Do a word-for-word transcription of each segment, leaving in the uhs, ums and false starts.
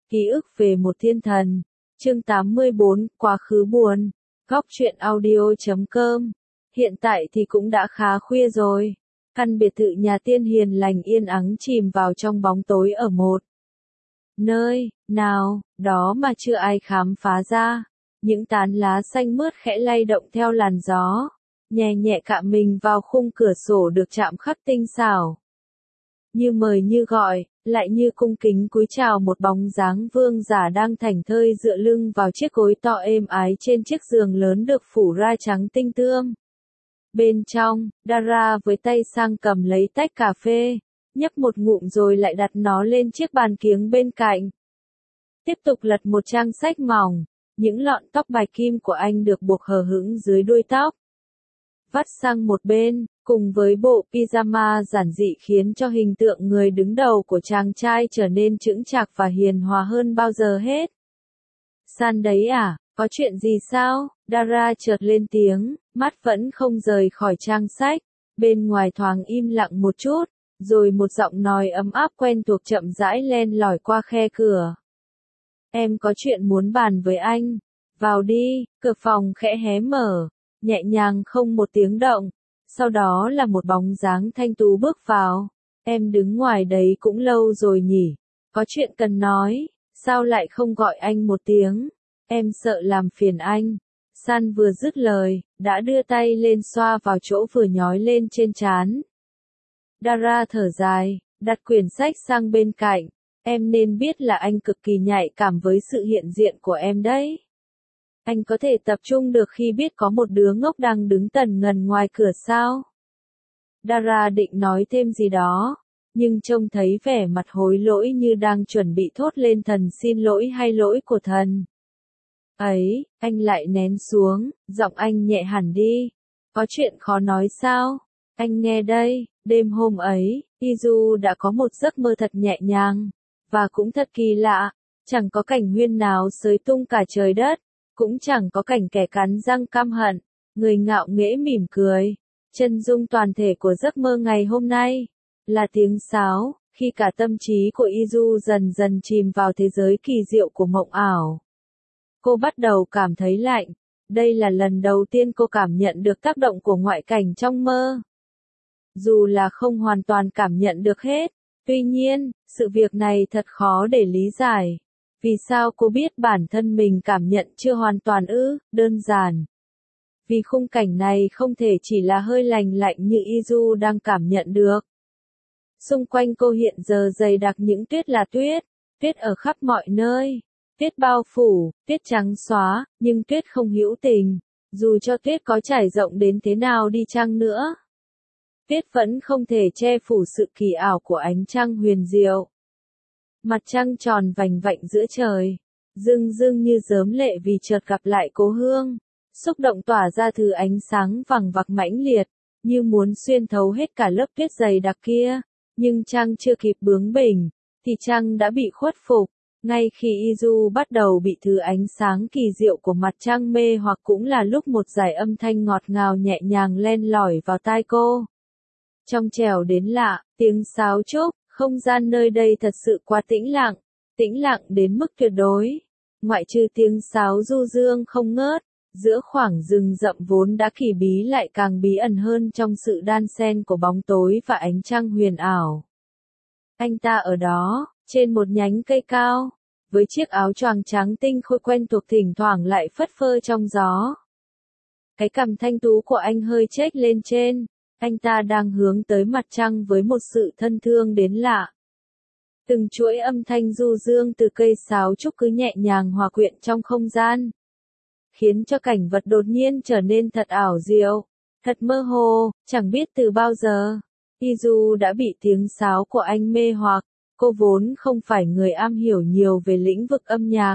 Ký ức về một thiên thần. Chương tám mươi bốn, quá khứ buồn. Góc truyện audio chấm com. Hiện tại thì cũng đã khá khuya rồi. Căn biệt thự nhà tiên hiền lành yên ắng chìm vào trong bóng tối ở một nơi nào đó mà chưa ai khám phá ra. Những tán lá xanh mướt khẽ lay động theo làn gió, nhẹ nhẹ cạm mình vào khung cửa sổ được chạm khắc tinh xảo. Như mời như gọi, lại như cung kính cúi chào một bóng dáng vương giả đang thảnh thơi dựa lưng vào chiếc gối to êm ái trên chiếc giường lớn được phủ ra trắng tinh tươm. Bên trong, Dara với tay sang cầm lấy tách cà phê, nhấp một ngụm rồi lại đặt nó lên chiếc bàn kiếng bên cạnh. Tiếp tục lật một trang sách mỏng, những lọn tóc bạch kim của anh được buộc hờ hững dưới đuôi tóc. Vắt sang một bên, cùng với bộ pyjama giản dị khiến cho hình tượng người đứng đầu của chàng trai trở nên chững chạc và hiền hòa hơn bao giờ hết. San đấy à, có chuyện gì sao? Dara chợt lên tiếng, mắt vẫn không rời khỏi trang sách. Bên ngoài thoáng im lặng một chút, rồi một giọng nói ấm áp quen thuộc chậm rãi len lỏi qua khe cửa. Em có chuyện muốn bàn với anh. Vào đi. Cửa phòng khẽ hé mở, nhẹ nhàng không một tiếng động. Sau đó là một bóng dáng thanh tú bước vào. Em đứng ngoài đấy cũng lâu rồi nhỉ? Có chuyện cần nói, sao lại không gọi anh một tiếng? Em sợ làm phiền anh. San vừa dứt lời, đã đưa tay lên xoa vào chỗ vừa nhói lên trên trán. Dara thở dài, đặt quyển sách sang bên cạnh. Em nên biết là anh cực kỳ nhạy cảm với sự hiện diện của em đấy. Anh có thể tập trung được khi biết có một đứa ngốc đang đứng tần ngần ngoài cửa sao? Dara định nói thêm gì đó, nhưng trông thấy vẻ mặt hối lỗi như đang chuẩn bị thốt lên thần xin lỗi hay lỗi của thần. Ấy, anh lại nén xuống, giọng anh nhẹ hẳn đi. Có chuyện khó nói sao? Anh nghe đây, đêm hôm ấy, Izu đã có một giấc mơ thật nhẹ nhàng, và cũng thật kỳ lạ, chẳng có cảnh huyên nào xới tung cả trời đất, cũng chẳng có cảnh kẻ cắn răng căm hận, người ngạo nghễ mỉm cười. Chân dung toàn thể của giấc mơ ngày hôm nay là tiếng sáo, khi cả tâm trí của Izu dần dần chìm vào thế giới kỳ diệu của mộng ảo. Cô bắt đầu cảm thấy lạnh. Đây là lần đầu tiên cô cảm nhận được tác động của ngoại cảnh trong mơ. Dù là không hoàn toàn cảm nhận được hết, tuy nhiên, sự việc này thật khó để lý giải. Vì sao cô biết bản thân mình cảm nhận chưa hoàn toàn ư? Đơn giản. Vì khung cảnh này không thể chỉ là hơi lành lạnh như Izu đang cảm nhận được. Xung quanh cô hiện giờ dày đặc những tuyết là tuyết, tuyết ở khắp mọi nơi. Tuyết bao phủ, tuyết trắng xóa, nhưng tuyết không hữu tình. Dù cho tuyết có trải rộng đến thế nào đi chăng nữa, tuyết vẫn không thể che phủ sự kỳ ảo của ánh trăng huyền diệu. Mặt trăng tròn vành vạnh giữa trời, rưng rưng như rớm lệ vì chợt gặp lại cố hương. Xúc động tỏa ra thứ ánh sáng vằng vặc mãnh liệt, như muốn xuyên thấu hết cả lớp tuyết dày đặc kia. Nhưng trăng chưa kịp bướng bỉnh, thì trăng đã bị khuất phục. Ngay khi Izu bắt đầu bị thứ ánh sáng kỳ diệu của mặt trăng mê hoặc cũng là lúc một dải âm thanh ngọt ngào nhẹ nhàng len lỏi vào tai cô. Trong trẻo đến lạ, tiếng sáo trúc, không gian nơi đây thật sự quá tĩnh lặng, tĩnh lặng đến mức tuyệt đối. Ngoại trừ tiếng sáo du dương không ngớt, giữa khoảng rừng rậm vốn đã kỳ bí lại càng bí ẩn hơn trong sự đan xen của bóng tối và ánh trăng huyền ảo. Anh ta ở đó, trên một nhánh cây cao, với chiếc áo choàng trắng tinh khôi quen thuộc thỉnh thoảng lại phất phơ trong gió. Cái cằm thanh tú của anh hơi chếch lên trên, anh ta đang hướng tới mặt trăng với một sự thân thương đến lạ. Từng chuỗi âm thanh du dương từ cây sáo trúc cứ nhẹ nhàng hòa quyện trong không gian, khiến cho cảnh vật đột nhiên trở nên thật ảo diệu, thật mơ hồ, chẳng biết từ bao giờ. Izu đã bị tiếng sáo của anh mê hoặc. Cô vốn không phải người am hiểu nhiều về lĩnh vực âm nhạc.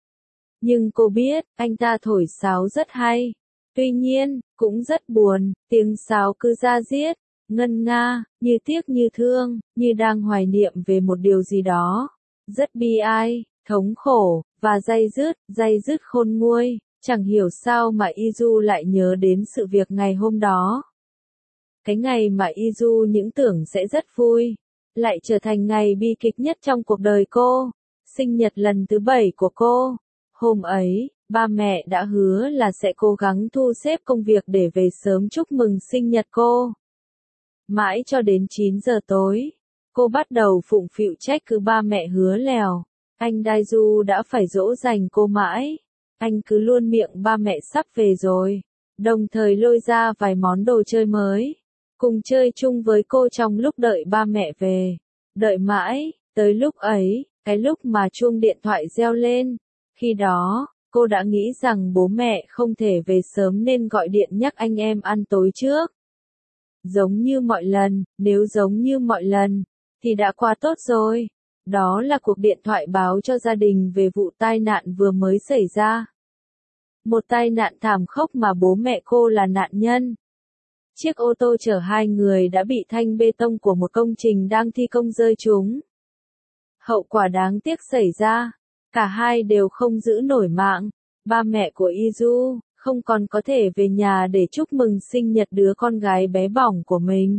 Nhưng cô biết, anh ta thổi sáo rất hay. Tuy nhiên, cũng rất buồn, tiếng sáo cứ da diết, ngân nga, như tiếc như thương, như đang hoài niệm về một điều gì đó. Rất bi ai, thống khổ, và day dứt, day dứt khôn nguôi. Chẳng hiểu sao mà Izu lại nhớ đến sự việc ngày hôm đó. Cái ngày mà Izu những tưởng sẽ rất vui, lại trở thành ngày bi kịch nhất trong cuộc đời cô. sinh nhật lần thứ bảy của cô. Hôm ấy, ba mẹ đã hứa là sẽ cố gắng thu xếp công việc để về sớm chúc mừng sinh nhật cô. Mãi cho đến chín giờ tối, cô bắt đầu phụng phịu trách cứ ba mẹ hứa lèo. Anh Daiju đã phải dỗ dành cô mãi. Anh cứ luôn miệng ba mẹ sắp về rồi, đồng thời lôi ra vài món đồ chơi mới, cùng chơi chung với cô trong lúc đợi ba mẹ về. Đợi mãi, tới lúc ấy, cái lúc mà chuông điện thoại reo lên. Khi đó, cô đã nghĩ rằng bố mẹ không thể về sớm nên gọi điện nhắc anh em ăn tối trước. Giống như mọi lần, nếu giống như mọi lần, thì đã quá tốt rồi. Đó là cuộc điện thoại báo cho gia đình về vụ tai nạn vừa mới xảy ra. Một tai nạn thảm khốc mà bố mẹ cô là nạn nhân. Chiếc ô tô chở hai người đã bị thanh bê tông của một công trình đang thi công rơi trúng. Hậu quả đáng tiếc xảy ra, cả hai đều không giữ nổi mạng. Ba mẹ của Izu không còn có thể về nhà để chúc mừng sinh nhật đứa con gái bé bỏng của mình.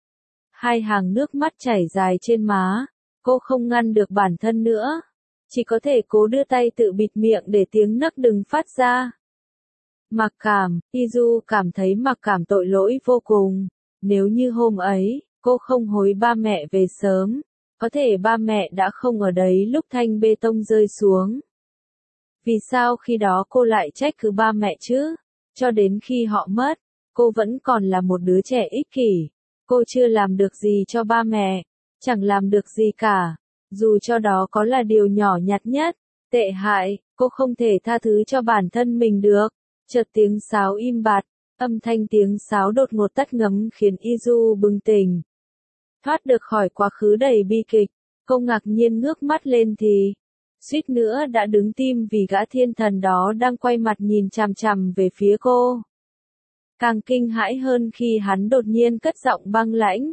Hai hàng nước mắt chảy dài trên má, cô không ngăn được bản thân nữa, chỉ có thể cố đưa tay tự bịt miệng để tiếng nấc đừng phát ra. Mặc cảm, Izu cảm thấy mặc cảm tội lỗi vô cùng. Nếu như hôm ấy, cô không hối ba mẹ về sớm, có thể ba mẹ đã không ở đấy lúc thanh bê tông rơi xuống. Vì sao khi đó cô lại trách cứ ba mẹ chứ? Cho đến khi họ mất, cô vẫn còn là một đứa trẻ ích kỷ. Cô chưa làm được gì cho ba mẹ, chẳng làm được gì cả. Dù cho đó có là điều nhỏ nhặt nhất, tệ hại, cô không thể tha thứ cho bản thân mình được. Chợt tiếng sáo im bặt, âm thanh tiếng sáo đột ngột tắt ngấm khiến Izu bừng tỉnh. Thoát được khỏi quá khứ đầy bi kịch, cô ngạc nhiên ngước mắt lên thì, suýt nữa đã đứng tim vì gã thiên thần đó đang quay mặt nhìn chằm chằm về phía cô. Càng kinh hãi hơn khi hắn đột nhiên cất giọng băng lãnh.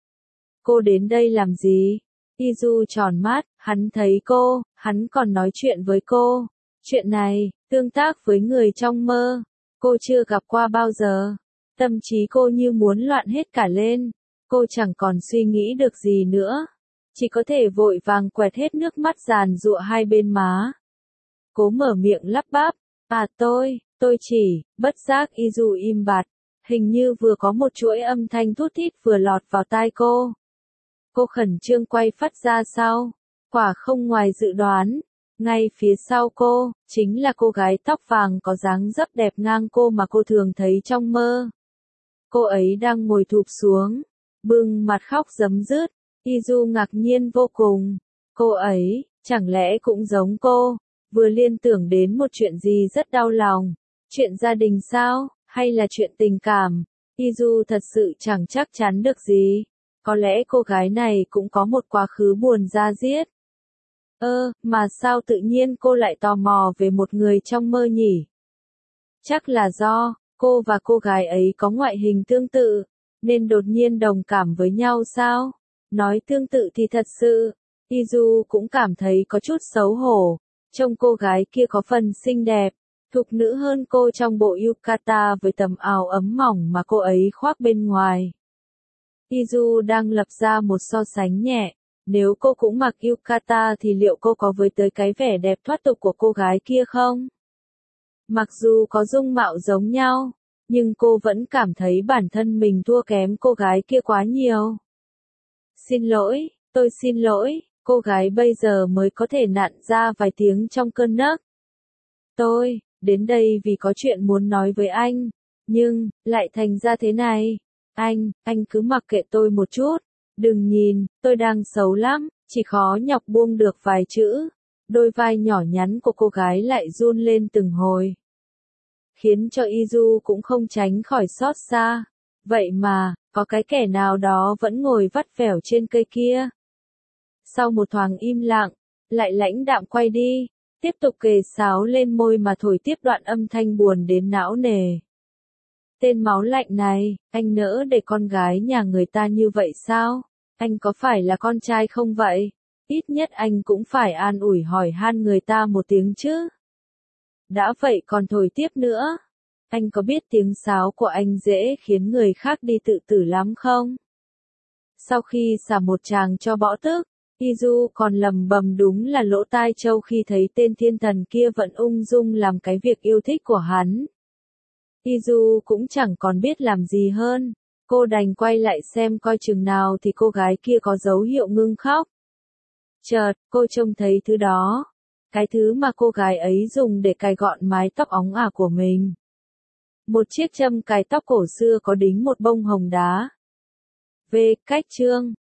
Cô đến đây làm gì? Izu tròn mắt, hắn thấy cô, hắn còn nói chuyện với cô. Chuyện này, tương tác với người trong mơ, cô chưa gặp qua bao giờ. Tâm trí cô như muốn loạn hết cả lên. Cô chẳng còn suy nghĩ được gì nữa. Chỉ có thể vội vàng quẹt hết nước mắt giàn giụa hai bên má. Cố mở miệng lắp bắp. À tôi, tôi chỉ, bất giác Izu im bặt. Hình như vừa có một chuỗi âm thanh thút thít vừa lọt vào tai cô. Cô khẩn trương quay phát ra sau. Quả không ngoài dự đoán. Ngay phía sau cô, chính là cô gái tóc vàng có dáng dấp đẹp ngang cô mà cô thường thấy trong mơ. Cô ấy đang ngồi thụp xuống, bưng mặt khóc rấm rứt. Izu ngạc nhiên vô cùng. Cô ấy, chẳng lẽ cũng giống cô, vừa liên tưởng đến một chuyện gì rất đau lòng. Chuyện gia đình sao, hay là chuyện tình cảm? Izu thật sự chẳng chắc chắn được gì. Có lẽ cô gái này cũng có một quá khứ buồn da diết. Ơ, mà sao tự nhiên cô lại tò mò về một người trong mơ nhỉ? Chắc là do, cô và cô gái ấy có ngoại hình tương tự, nên đột nhiên đồng cảm với nhau sao? Nói tương tự thì thật sự, Izu cũng cảm thấy có chút xấu hổ. Trông cô gái kia có phần xinh đẹp, thục nữ hơn cô trong bộ yukata với tấm áo ấm mỏng mà cô ấy khoác bên ngoài. Izu đang lập ra một so sánh nhẹ. Nếu cô cũng mặc yukata thì liệu cô có với tới cái vẻ đẹp thoát tục của cô gái kia không? Mặc dù có dung mạo giống nhau, nhưng cô vẫn cảm thấy bản thân mình thua kém cô gái kia quá nhiều. Xin lỗi, tôi xin lỗi, cô gái bây giờ mới có thể nặn ra vài tiếng trong cơn nấc. Tôi, đến đây vì có chuyện muốn nói với anh, nhưng, lại thành ra thế này. Anh, anh cứ mặc kệ tôi một chút. Đừng nhìn, tôi đang xấu lắm, chỉ khó nhọc buông được vài chữ. Đôi vai nhỏ nhắn của cô gái lại run lên từng hồi. Khiến cho Izu cũng không tránh khỏi xót xa. Vậy mà, có cái kẻ nào đó vẫn ngồi vắt vẻo trên cây kia. Sau một thoáng im lặng, lại lãnh đạm quay đi, tiếp tục kề sáo lên môi mà thổi tiếp đoạn âm thanh buồn đến não nề. Tên máu lạnh này, anh nỡ để con gái nhà người ta như vậy sao? Anh có phải là con trai không vậy? Ít nhất anh cũng phải an ủi hỏi han người ta một tiếng chứ. Đã vậy còn thổi tiếp nữa. Anh có biết tiếng sáo của anh dễ khiến người khác đi tự tử lắm không? Sau khi xả một tràng cho bỏ tức, Izu còn lầm bầm đúng là lỗ tai trâu khi thấy tên thiên thần kia vẫn ung dung làm cái việc yêu thích của hắn. Izu cũng chẳng còn biết làm gì hơn, cô đành quay lại xem coi chừng nào thì cô gái kia có dấu hiệu ngưng khóc. Chợt, cô trông thấy thứ đó, cái thứ mà cô gái ấy dùng để cài gọn mái tóc óng ả của mình. Một chiếc châm cài tóc cổ xưa có đính một bông hồng đá. Về cách chương